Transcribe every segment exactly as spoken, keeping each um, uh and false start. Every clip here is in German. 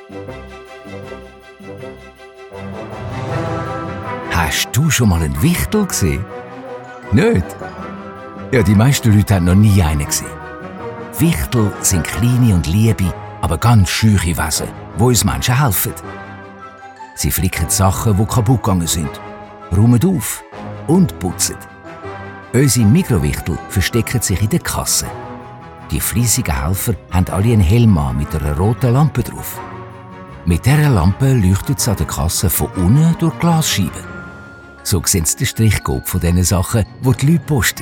Hast du schon mal einen Wichtel gesehen? Nicht? Ja, die meisten Leute haben noch nie einen gesehen. Wichtel sind kleine und liebe, aber ganz scheue Wesen, die uns Menschen helfen. Sie flicken Sachen, die kaputt gegangen sind, räumen auf und putzen. Unsere Mikrowichtel verstecken sich in der Kasse. Die fleissigen Helfer haben alle einen Helm an mit einer roten Lampe drauf. Mit dieser Lampe leuchtet es an der Kasse von unten durch Glasscheiben. So sehen sie den Strichcode von diesen Sachen, die die Leute posten.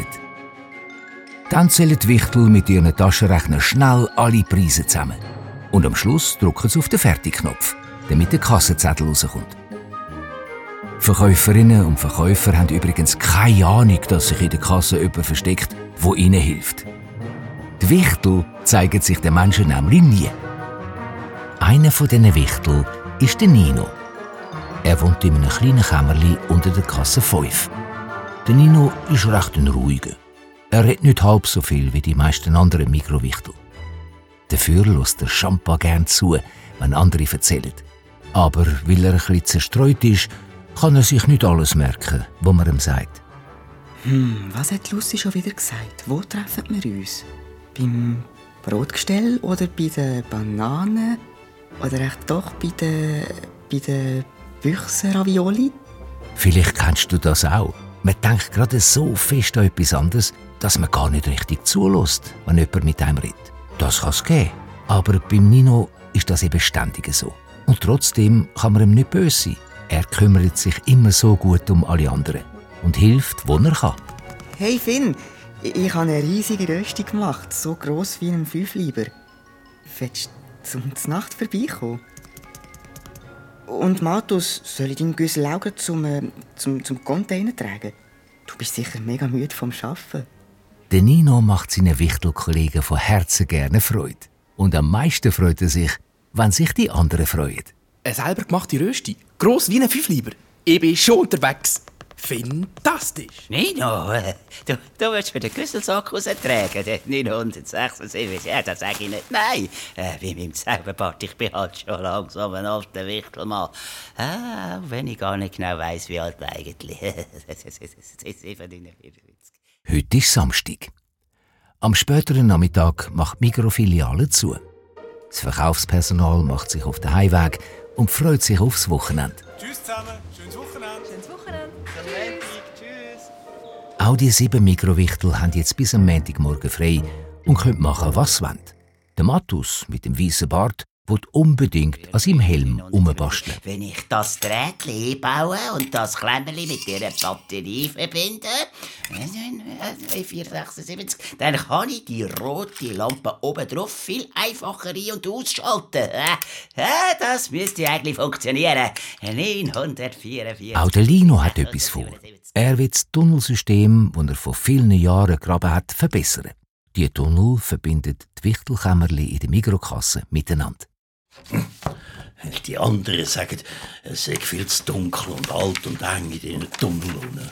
Dann zählen die Wichtel mit ihren Taschenrechner schnell alle Preise zusammen. Und am Schluss drücken sie auf den Fertigknopf, damit der Kassenzettel rauskommt. Verkäuferinnen und Verkäufer haben übrigens keine Ahnung, dass sich in der Kasse jemand versteckt, der ihnen hilft. Die Wichtel zeigen sich den Menschen nämlich nie. Einer von diesen Wichtel ist der Nino. Er wohnt in einem kleinen Kämmerli unter der Kasse fünf. Der Nino ist recht ein ruhiger. Er redet nicht halb so viel wie die meisten anderen Mikrowichtel. Dafür lässt der Champa gern zu, wenn andere erzählen. Aber weil er ein bisschen zerstreut ist, kann er sich nicht alles merken, was man ihm sagt. Hm, was hat Lucy schon wieder gesagt? Wo treffen wir uns? Beim Brotgestell oder bei den Bananen? Oder echt doch bei den, bei den Büchsen-Ravioli? Vielleicht kennst du das auch. Man denkt gerade so fest an etwas anderes, dass man gar nicht richtig zulässt, wenn jemand mit einem redet. Das kann es geben. Aber beim Nino ist das eben ständig so. Und trotzdem kann man ihm nicht böse sein. Er kümmert sich immer so gut um alle anderen und hilft, wo er kann. Hey Finn, ich habe eine riesige Rösti gemacht, so gross wie ein Fünfliber. Willst du zum Nacht vorbeikommen? Und Matus, soll ich deinen Güssel auch zum, äh, zum, zum Container tragen? Du bist sicher mega müde vom Arbeiten. Der Nino macht seinen Wichtelkollegen von Herzen gerne Freude. Und am meisten freut er sich, wenn sich die anderen freuen. Eine selber gemachte Rösti, gross wie ein Fünfliber. Ich bin schon unterwegs. Fantastisch. Nino, du, du willst mir den Güsselsack raustragen, den neunhundertsechsundsiebzig. Ja, das sage ich nicht. Nein, äh, wie mit dem Zauberbart, ich bin halt schon langsam ein alter Wichtelmann. Ah, wenn ich gar nicht genau weiss, wie alt eigentlich. Heute ist Samstag. Am späteren Nachmittag macht die Migros-Filiale zu. Das Verkaufspersonal macht sich auf den Heimweg und freut sich aufs Wochenende. Tschüss zusammen, schönes Wochenende. Schönes Wochenende. Tschüss. Auch die sieben Mikrowichtel haben jetzt bis am Montagmorgen frei und können machen, was sie wollen. Der Mattus mit dem weißen Bart will unbedingt an seinem Helm rumbasteln. Wenn ich das Drähtchen einbaue und das Klemmerli mit ihrer Batterie verbinde, vier sechsundsiebzig, dann kann ich die rote Lampe oben drauf viel einfacher ein- und ausschalten. Das müsste eigentlich funktionieren. neunhundertvierundvierzig. Auch der Lino hat etwas vor. Er will das Tunnelsystem, das er vor vielen Jahren gegraben hat, verbessern. Die Tunnel verbinden die Wichtelkämmerli in der Mikrokasse miteinander. Die anderen sagen, es sei viel zu dunkel und alt und eng in diesen Tunneln.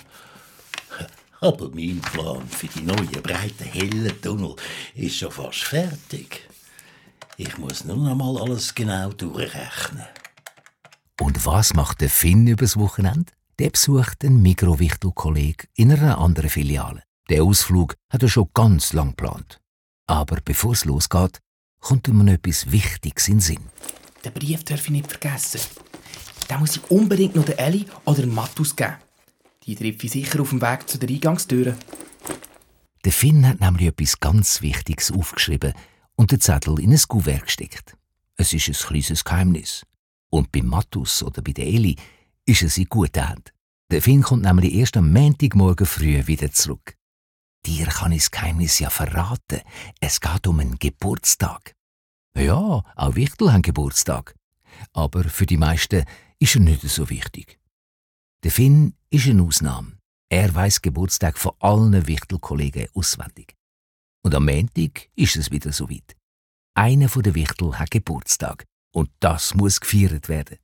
Aber mein Plan für die neuen, breiten, hellen Tunnel ist schon fast fertig. Ich muss nur noch mal alles genau durchrechnen. Und was macht der Finn übers Wochenende? Der besucht einen Mikrowichtel-Kollegen in einer anderen Filiale. Den Ausflug hat er schon ganz lang geplant. Aber bevor es losgeht, kommt ihm noch etwas Wichtiges in den Sinn. Den Brief darf ich nicht vergessen. Den muss ich unbedingt noch der Elli oder dem Mattus geben. Die treffe ich sicher auf dem Weg zu der Eingangstüre. Der Finn hat nämlich etwas ganz Wichtiges aufgeschrieben und den Zettel in ein Kuvert gesteckt. Es ist ein kleines Geheimnis. Und bei Mattus oder bei der Elli ist es in guten Händen. Der Finn kommt nämlich erst am Montagmorgen früh wieder zurück. Dir kann ich das Geheimnis ja verraten. Es geht um einen Geburtstag. Ja, auch Wichtel haben Geburtstag. Aber für die meisten ist er nicht so wichtig. Der Finn ist eine Ausnahme. Er weiss Geburtstag von allen Wichtelkollegen auswendig. Und am Montag ist es wieder soweit. Einer der Wichtel hat Geburtstag. Und das muss gefeiert werden.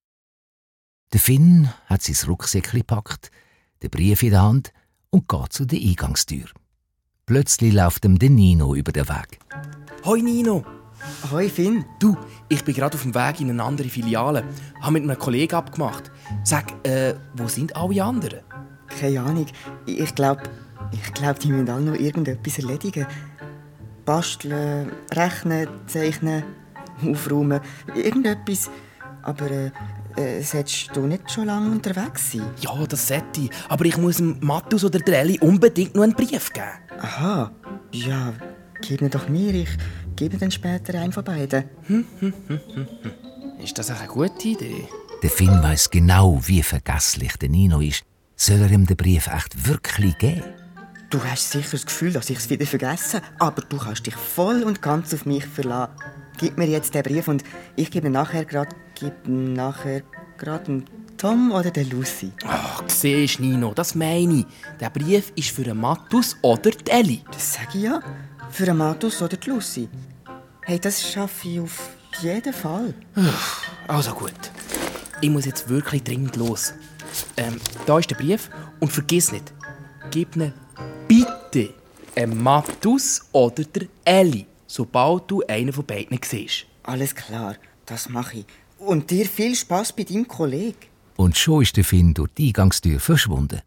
Der Finn hat sein Rucksäckchen gepackt, den Brief in der Hand und geht zu der Eingangstür. Plötzlich läuft ihm der Nino über den Weg. Hoi Nino, Hoi Finn. Du, ich bin gerade auf dem Weg in eine andere Filiale. Habe mit einem Kollegen abgemacht. Sag, äh, wo sind alle anderen? Keine Ahnung. Ich glaube, ich glaub, die müssen alle noch irgendetwas erledigen. Basteln, rechnen, zeichnen, aufräumen, irgendetwas. Aber äh, äh, solltest du nicht schon lange unterwegs sein? Ja, das sollte ich. Aber ich muss dem Mattus oder der Elli unbedingt noch einen Brief geben. Aha. Ja, gib ihn doch mir. Ich gebe dann später einen von beiden. Hm, hm, hm, hm, hm. Ist das eine gute Idee? Der Finn weiss genau, wie vergesslich der Nino ist. Soll er ihm den Brief echt wirklich geben? Du hast sicher das Gefühl, dass ich es wieder vergesse, aber du kannst dich voll und ganz auf mich verlassen. Gib mir jetzt den Brief und ich gebe ihn nachher gerade gib ihn nachher gerade dem Tom oder der Lucy. Ach, siehst Nino, das meine ich. Der Brief ist für den Mattus oder die Elli. Das sage ich ja. Für den Mattus oder die Lucy. Hey, das schaffe ich auf jeden Fall. Also gut. Ich muss jetzt wirklich dringend los. Ähm, da ist der Brief und vergiss nicht, gib ihn bitte einem Mattus oder der Elli, sobald du einen von beiden siehst. Alles klar, das mache ich. Und dir viel Spass bei deinem Kollegen. Und schon ist der Finn durch die Eingangstür verschwunden.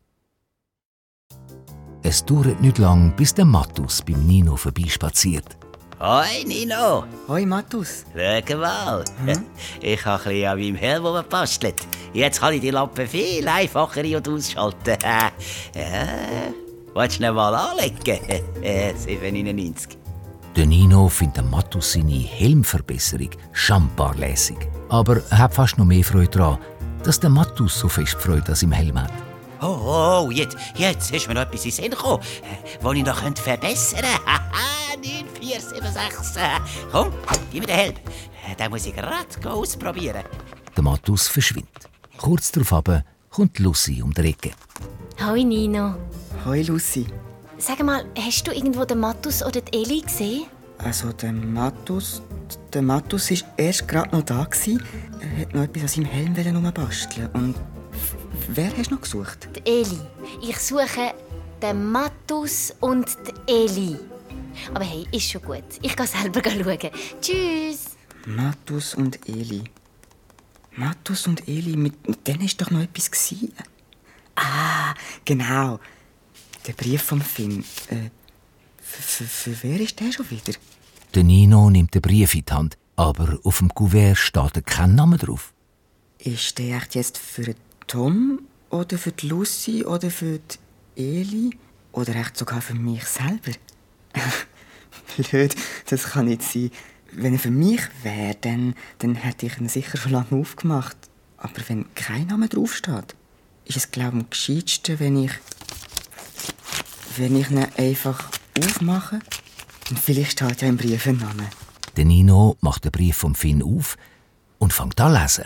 Es dauert nicht lang, bis der Mattus beim Nino vorbeispaziert. Hoi Nino, Hoi Mattus. schau mal. Hm? Ich habe ein bisschen an meinem Helm gebastelt. Jetzt kann ich die Lampe viel einfacher ein- und ausschalten. ja. Willst du ihn mal anlegen? sieben neunundneunzig. Der Nino findet dem Mattus seine Helmverbesserung schambar lässig. Aber er hat fast noch mehr Freude daran, dass der Mattus so fest Freude an seinem Helm hat. Oh, oh, jetzt, jetzt ist mir noch etwas in den Sinn gekommen, das ich noch verbessern könnte. neun vier sieben sechs. Komm, gib mir den Helm. Den muss ich gerade ausprobieren. Der Mattus verschwindet. Kurz darauf kommt Lucy um die Ecke. Hoi Nino. Hoi Lucy. Sag mal, hast du irgendwo den Mattus oder die Elli gesehen? Also der Mattus, der Mattus war erst gerade noch da. Er hat noch etwas an seinem Helm herumbasteln. Und wer hast du noch gesucht? Die Elli. Ich suche den Mattus und die Elli. Aber hey, ist schon gut. Ich gehe selber schauen. Tschüss. Mattus und Eli. Mattus und Eli, mit, mit denen war doch noch etwas gewesen. Ah, genau. Der Brief vom Finn. Äh, für, für, für wer ist der schon wieder? Der Nino nimmt den Brief in die Hand, aber auf dem Kuvert steht kein Name drauf. Ist der echt jetzt für den Tom oder für die Lucy oder für die Eli oder echt sogar für mich selber? Blöd, das kann nicht sein. Wenn er für mich wäre, dann, dann hätte ich ihn sicher schon lange aufgemacht. Aber wenn kein Name draufsteht, ist es, glaube ich, am gescheitsten, wenn ich... wenn ich ihn einfach aufmache. Und vielleicht steht ja im Brief ein Name. Der Nino macht den Brief vom Finn auf und fängt an zu lesen.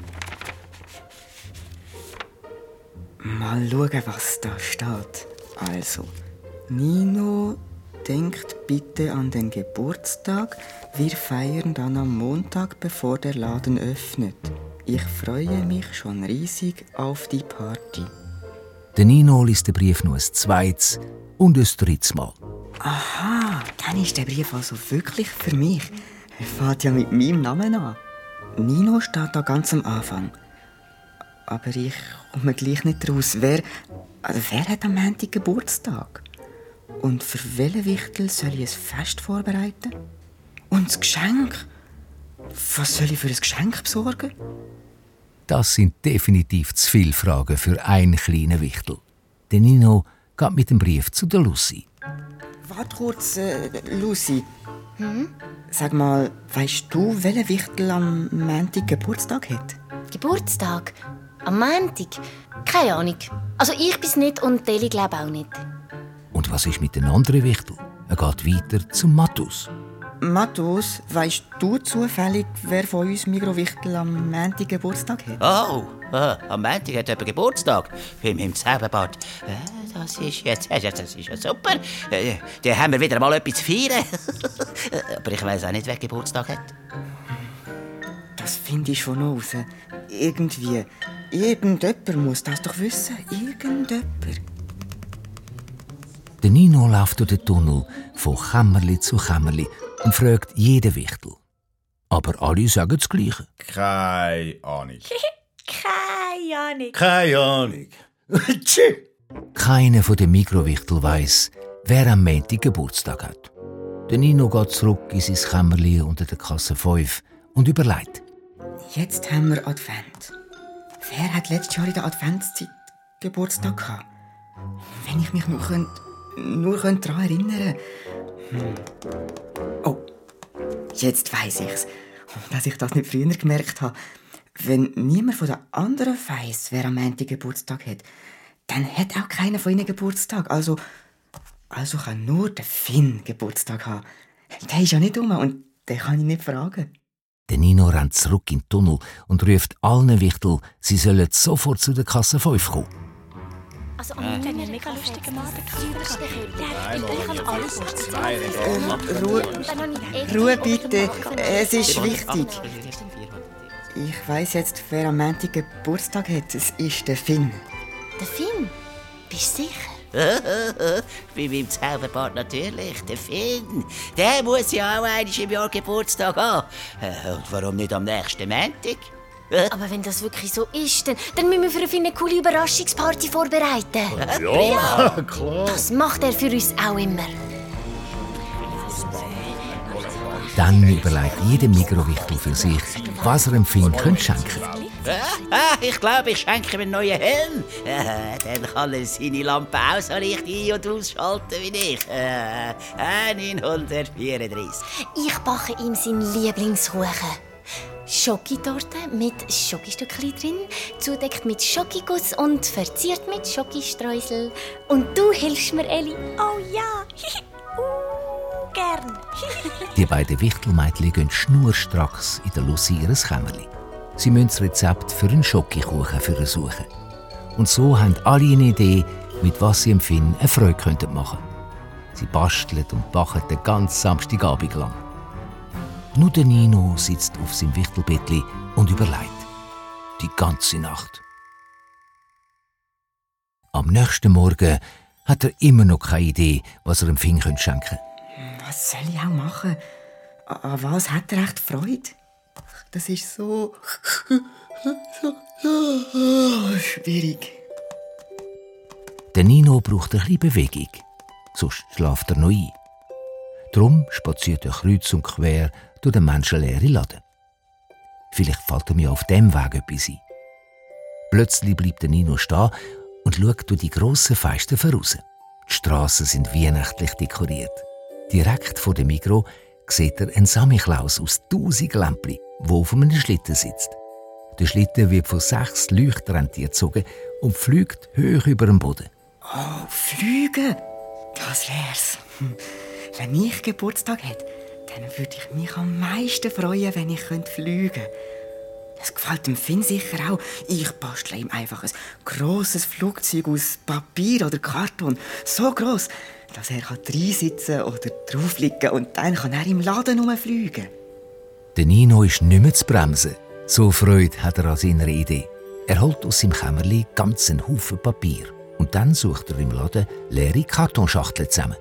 Mal schauen, was da steht. Also, Nino, denkt bitte an den Geburtstag. Wir feiern dann am Montag, bevor der Laden öffnet. Ich freue mich schon riesig auf die Party. Der Nino liest den Brief noch ein zweites und ein drittes Mal. Aha, dann ist der Brief also wirklich für mich. Er fängt ja mit meinem Namen an. Nino steht da ganz am Anfang. Aber ich komme gleich nicht raus. Wer, also wer hat am Montag Geburtstag? Und für welche Wichtel soll ich ein Fest vorbereiten? Und das Geschenk? Was soll ich für ein Geschenk besorgen? Das sind definitiv zu viele Fragen für einen kleinen Wichtel. Der Nino geht mit dem Brief zu der Lucy. Warte kurz, äh, Lucy. Hm? Sag mal, weißt du, welcher Wichtel am Montag Geburtstag hat? Geburtstag? Am Montag? Keine Ahnung. Also ich bin's nicht und Deli glaube auch nicht. Und was ist mit den anderen Wichtel? Er geht weiter zum Mattus. Mattus, weißt du zufällig, wer von uns Mikrowichtel am Montag Geburtstag hat? Oh, ah, am Montag hat jemand Geburtstag. Bei meinem Zauberbad. Äh, das ist jetzt, äh, das ist ja super. Äh, dann haben wir wieder mal etwas zu feiern. Aber ich weiss auch nicht, wer Geburtstag hat. Das finde ich schon raus. Irgendwie. Irgendjemand muss das doch wissen. Irgendjemand. Der Nino läuft durch den Tunnel von Kämmerli zu Kämmerli und fragt jeden Wichtel. Aber alle sagen das Gleiche. Keine Ahnung. Keine Ahnung. Keine Ahnung. Tschüss. Keiner von den Mikrowichteln weiss, wer am Montag Geburtstag hat. Der Nino geht zurück in sein Kämmerchen unter der Kasse fünf und überlegt. Jetzt haben wir Advent. Wer hat letztes Jahr in der Adventszeit Geburtstag gehabt? Wenn ich mich nur, könnt, nur könnt daran erinnern hm. Oh, jetzt weiss ich's. Dass ich das nicht früher gemerkt habe. Wenn niemand von den anderen weiss, wer am Montag Geburtstag hat, dann hat auch keiner von ihnen Geburtstag. Also, also kann nur der Finn Geburtstag haben. Der ist ja nicht dumm und den kann ich nicht fragen. Der Nino rennt zurück in den Tunnel und ruft allen Wichteln, sie sollen sofort zu der Kasse fünf kommen. Also, am Ende haben wir einen mega lustigen Mann. Der kann alles Ähm, Ruhe, Ruhe bitte, es ist wichtig. Ich weiss jetzt, wer am Montag Geburtstag hat. Es ist der Finn. Der Finn? Bist du sicher? Bei meinem Zauberbart natürlich, der Finn. Der muss ja auch einmal im Jahr Geburtstag haben. Äh, Und warum nicht am nächsten Montag? Aber wenn das wirklich so ist, dann, dann müssen wir für Finn eine coole Überraschungsparty vorbereiten. Ja, klar. Das macht er für uns auch immer. Dann überlegt jeder Mikrowichtel für sich, was er dem Finn schenken könnte. Ah, ich glaube, ich schenke ihm einen neuen Helm. Äh, dann kann er seine Lampe auch so leicht ein- und ausschalten wie ich. Äh, neunhundertvierunddreißig. Ich backe ihm seinen Lieblingskuchen. Schokitorte mit Schokostückchen drin, zudeckt mit Schokiguss und verziert mit Schokostreusel. Und du hilfst mir, Eli. Oh ja. uh, gern. Die beiden Wichtelmädchen gehen schnurstracks in der Lucy ihres Kämmerli. Sie müssen das Rezept für einen Schokokuchen versuchen. Und so haben alle eine Idee, mit was sie dem Finn eine Freude machen könnten. Sie basteln und backen den ganzen Samstagabend lang. Nur der Nino sitzt auf seinem Wichtelbettli und überlegt. Die ganze Nacht. Am nächsten Morgen hat er immer noch keine Idee, was er dem Finn schenken könnte. Was soll ich auch machen? An was hat er echt Freude? Das ist so... so, so schwierig. Der Nino braucht ein bisschen Bewegung, sonst schläft er noch ein. Darum spaziert er kreuz und quer durch den menschenleeren Laden. Vielleicht fällt er mir auf dem Weg etwas ein. Plötzlich bleibt der Nino stehen und schaut durch die grossen Fenster voraus. Die Strassen sind weihnachtlich dekoriert. Direkt vor dem Migros sieht er einen Samichlaus aus tausend Lämpchen, der auf einem Schlitten sitzt. Der Schlitten wird von sechs Leuchtrentieren gezogen und fliegt hoch über den Boden. Oh, fliegen! Das wär's. Hm. Wenn ich Geburtstag hätte, dann würde ich mich am meisten freuen, wenn ich fliegen könnte. Das gefällt dem Finn sicher auch. Ich bastle ihm einfach ein grosses Flugzeug aus Papier oder Karton. So gross, dass er reinsitzen oder drauf liegen kann und dann kann er im Laden herumfliegen. Der Nino ist nicht mehr zu bremsen. So Freude hat er an seiner Idee. Er holt aus seinem Kämmerli ganz einen Haufen Papier. Und dann sucht er im Laden leere Kartonschachteln zusammen.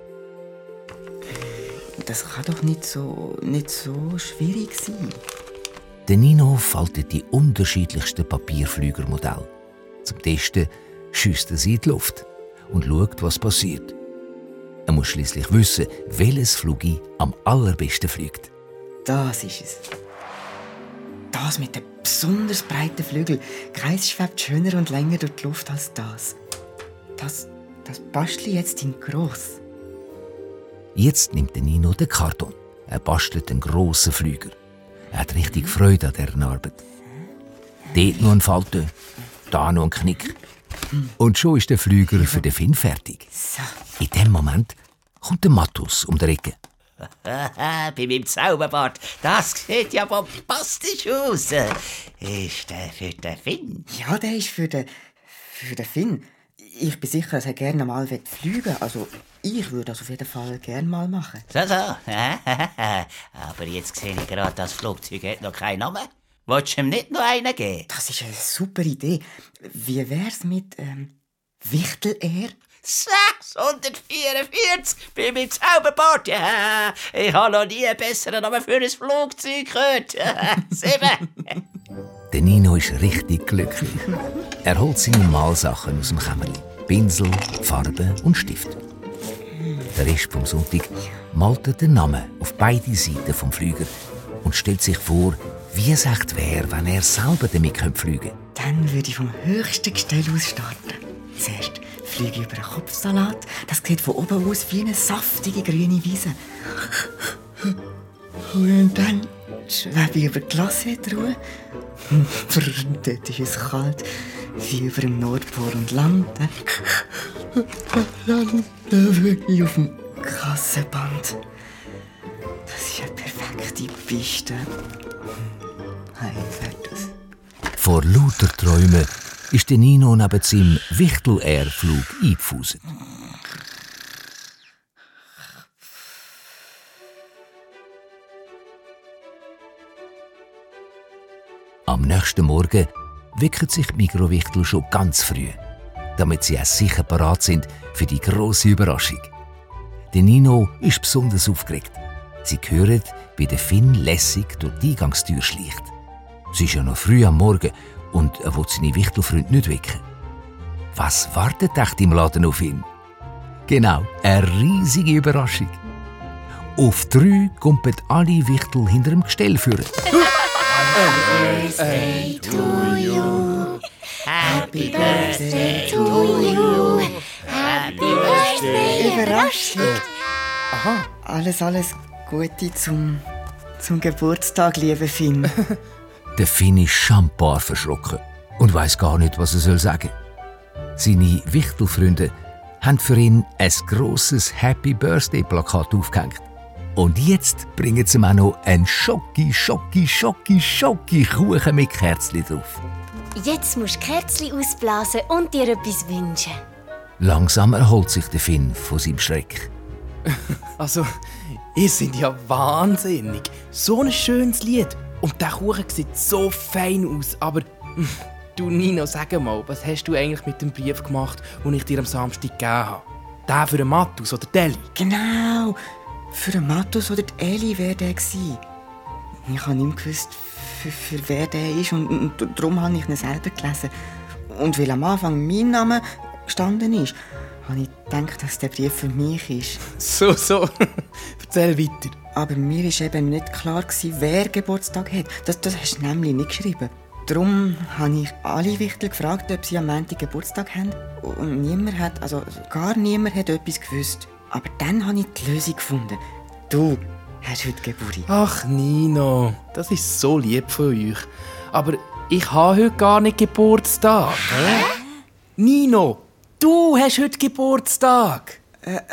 Das kann doch nicht so, nicht so schwierig sein. Der Nino faltet die unterschiedlichsten Papierflügermodelle. Zum Testen schiesst er sie in die Luft und schaut, was passiert. Er muss schließlich wissen, welches Flugi am allerbesten fliegt. Das ist es. Das mit den besonders breiten Flügeln. Keins schwebt schöner und länger durch die Luft als das. Das, das bastle ich jetzt in gross. Jetzt nimmt der Nino den Karton. Er bastelt einen grossen Flüger. Er hat richtig Freude an dieser Arbeit. Dort noch ein Falte, da noch ein Knick. Und schon ist der Flüger für den Finn fertig. So. In dem Moment kommt der Mattus um die Ecke. Bei meinem Zauberbart, das sieht ja bombastisch aus. Ist der für den Finn? Ja, der ist für den, für den Finn. Ich bin sicher, dass er gerne mal fliegen will. Also, ich würde das auf jeden Fall gerne mal machen. So, so. Aber jetzt sehe ich gerade, das Flugzeug hat noch keinen Namen. Wolltest du ihm nicht noch einen geben? Das ist eine super Idee. Wie wär's mit ähm, Wichtelehr? sechshundertvierundvierzig bei meinem Zauberboard. Ja, ich habe noch nie einen besseren Namen für ein Flugzeug gehört. Sieben. Der Nino ist richtig glücklich. Er holt seine Malsachen aus dem Kämmerli. Pinsel, Farbe und Stift. Der Rest vom Sonntag malt er den Namen auf beide Seiten vom Flüger und stellt sich vor, wie es echt wäre, wenn er selber damit fliegen könnte. Dann würde ich vom höchsten Gestell aus starten. Zuerst fliege ich über einen Kopfsalat. Das sieht von oben aus wie eine saftige grüne Wiese. Und dann schwebe ich über die Glacé-Truhe. Dort ist es kalt, wie über dem Nordpol und lande. Lande ich auf dem Kassenband. Das ist eine perfekte Piste. Hey, fertig. Vor lauter Träumen ist der Nino neben seinem Wichtel-Air-Flug eingefuselt. Am nächsten Morgen wecken sich die Mikrowichtel schon ganz früh, damit sie auch sicher parat sind für die grosse Überraschung. Der Nino ist besonders aufgeregt. Sie hören, wie der Finn lässig durch die Eingangstür schleicht. Es ist ja noch früh am Morgen und er will seine Wichtelfreunde nicht wecken. Was wartet echt im Laden auf ihn? Genau, eine riesige Überraschung. Auf drei kommen alle Wichtel hinter dem Gestell führen. Happy birthday to you. Happy birthday to you. Happy birthday. Überraschung. Aha. Alles, alles Gute zum, zum Geburtstag, liebe Finn. Der Finn ist schambar verschrocken und weiss gar nicht, was er sagen soll. Seine Wichtelfreunde haben für ihn ein grosses Happy Birthday Plakat aufgehängt. Und jetzt bringen sie ihm auch noch einen Schoki, Schoki, Schoki, Schoki Kuchen mit Kerzchen drauf. Jetzt musst du Kerzchen ausblasen und dir etwas wünschen. Langsam erholt sich der Finn von seinem Schreck. Also, ihr seid ja wahnsinnig. So ein schönes Lied. Und der Kuchen sieht so fein aus. Aber, du Nino, sag mal, was hast du eigentlich mit dem Brief gemacht, den ich dir am Samstag gegeben habe? Den für den Mattus oder die Eli? Genau. Für den Mattus oder die Eli wäre der gewesen. Ich habe nicht mehr gewusst, für, für wer der ist. Und, und, und darum habe ich ihn selber gelesen. Und weil am Anfang mein Name gestanden ist, habe ich gedacht, dass der Brief für mich ist. So, so. Erzähl weiter. Aber mir war eben nicht klar, wer Geburtstag hat. Das, das hast du nämlich nicht geschrieben. Darum habe ich alle Wichtel gefragt, ob sie am Montag Geburtstag haben. Und niemand hat, also gar niemand hat etwas gewusst. Aber dann habe ich die Lösung gefunden. Du hast heute Geburtstag. Ach, Nino, das ist so lieb von euch. Aber ich habe heute gar nicht Geburtstag. Hä? Nino, du hast heute Geburtstag. Äh, äh,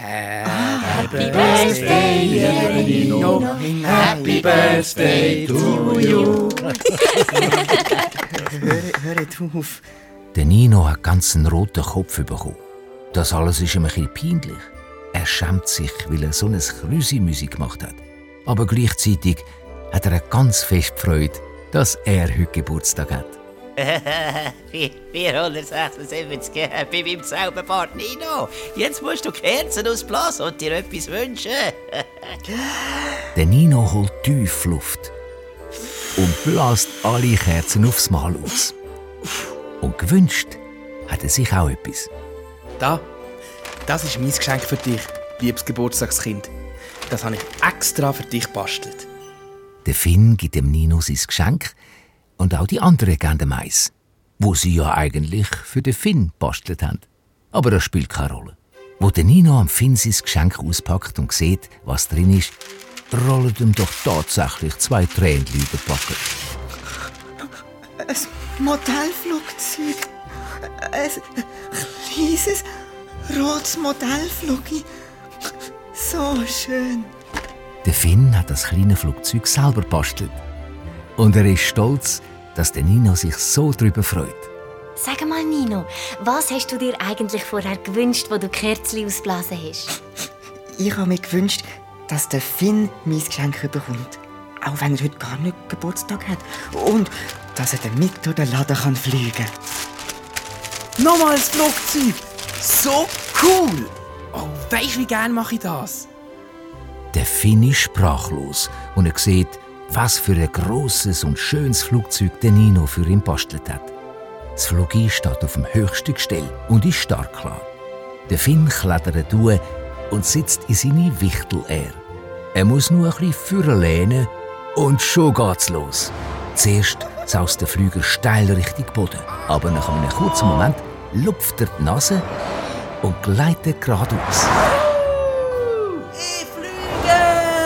Happy Birthday, lieber Nino. Happy Birthday to you. hör, hör auf. Der Nino hat ganz einen roten Kopf bekommen. Das alles ist ihm ein bisschen peinlich. Er schämt sich, weil er so eine Krüsi-Musik gemacht hat. Aber gleichzeitig hat er ganz fest Freude, dass er heute Geburtstag hat. vierhundertsechsundsiebzig bei meinem Zauberboard Nino. Jetzt musst du Kerzen ausblasen und dir etwas wünschen. Der Nino holt tief Luft und bläst alle Kerzen aufs Mal aus. Und gewünscht hat er sich auch etwas. Da, das ist mein Geschenk für dich, liebes Geburtstagskind. Das habe ich extra für dich gebastelt. Der Finn gibt dem Nino sein Geschenk und auch die anderen geben ihm eins, wo sie ja eigentlich für den Finn gebastelt haben. Aber das spielt keine Rolle. Wo der Nino am Finn sein Geschenk auspackt und sieht, was drin ist, rollen ihm doch tatsächlich zwei Tränen über die Backe. Ein Modellflugzeug. Ein kleines, rotes Modellflugzeug. So schön. Der Finn hat das kleine Flugzeug selber gebastelt. Und er ist stolz, dass der Nino sich so darüber freut. Sag mal, Nino, was hast du dir eigentlich vorher gewünscht, wo du Kerzchen ausblasen hast? Ich habe mir gewünscht, dass der Finn mein Geschenk bekommt. Auch wenn er heute gar nicht Geburtstag hat. Und dass er damit durch den Laden kann fliegen kann. Nochmal das Flugzeug! So Cool! Oh, weisst du, wie gerne mache ich das? Der Finn ist sprachlos, und er sieht, was für ein grosses und schönes Flugzeug der Nino für ihn bastelt hat. Das Flogi steht auf dem höchsten Gestell und ist startklar. Der Finn klettert durch und sitzt in seine Wichtel-Air. Er muss nur ein bisschen vorlehnen und schon geht's los. Zuerst saust der Flüger steil Richtung Boden, aber nach einem kurzen Moment lupft er die Nase und gleitet geradeaus. Ich fliege!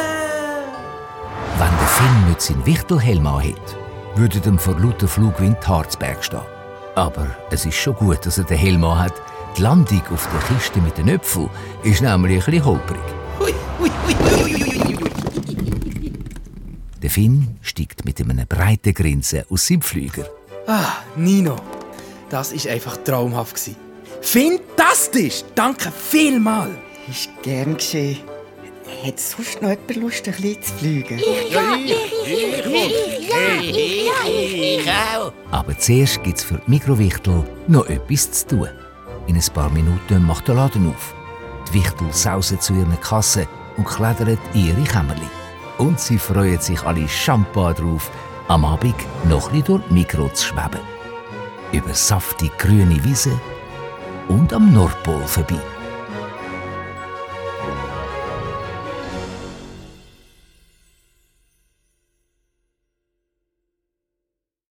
Wenn der Finn nicht seinen Wichtelhelm anhat, würde ihm vor lauter Flugwind die Haare zu Berg stehen. Aber es ist schon gut, dass er den Helm anhat. Die Landung auf der Kiste mit den Äpfeln ist nämlich ein bisschen holprig. Hui, hui, hui, hui, hui, hui. Der Finn steigt mit einem breiten Grinsen aus seinem Flüger. Ah, Nino, das war einfach traumhaft. Fantastisch! Danke vielmals! Ist gern geschehen. Hat sonst noch jemand Lust, ein bisschen zu fliegen? Ja, ich, ich, ich, ja, ich, ja, ich. Ich auch. Aber zuerst gibt es für die Mikrowichtel noch etwas zu tun. In ein paar Minuten macht der Laden auf. Die Wichtel sausen zu ihren Kassen und klettern in ihre Kämmerchen. Und sie freuen sich alle Champagner drauf, am Abend noch ein bisschen durch die Mikro zu schweben. Über saftig grüne Wiesen und am Nordpol vorbei.